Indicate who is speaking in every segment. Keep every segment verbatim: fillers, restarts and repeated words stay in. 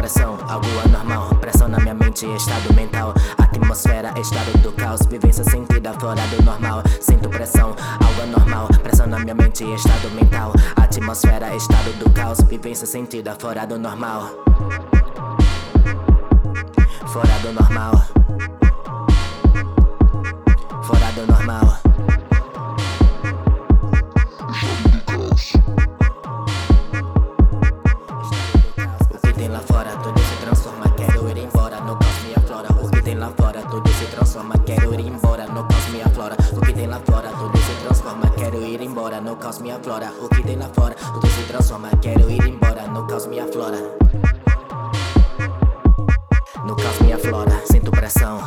Speaker 1: pressão, algo anormal. Pressão na minha mente, estado mental. Atmosfera, estado do caos. Vivência sentida fora do normal. Sinto pressão, algo anormal. Pressão na minha mente, estado mental. Atmosfera, estado do caos. Vivência sentida fora do normal. Fora do normal. Fora do normal. O que tem lá fora, tudo se transforma. Quero ir embora, no caos me aflora. O que tem lá fora, tudo se transforma. Quero ir embora, no caos me aflora. O que tem lá fora, tudo se transforma. Quero ir embora, no caos me aflora. O que tem lá fora, tudo se transforma. Quero ir embora, no caos me aflora. No caos me aflora, sinto pressão.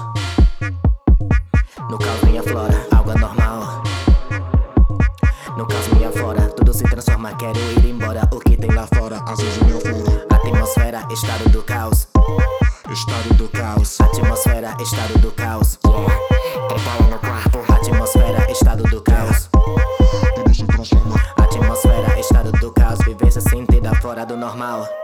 Speaker 1: No caos me aflora, algo anormal. No caos me aflora, tudo se transforma. Quero ir embora, o que tem lá fora
Speaker 2: às vezes me aflora.
Speaker 1: Atmosfera, estado do caos.
Speaker 2: Estado do caos.
Speaker 1: Atmosfera, estado do caos. Prepara no quarto. Atmosfera, estado do caos.
Speaker 2: Tudo se transforma.
Speaker 1: Atmosfera, estado do caos. Vivência sentida fora do normal.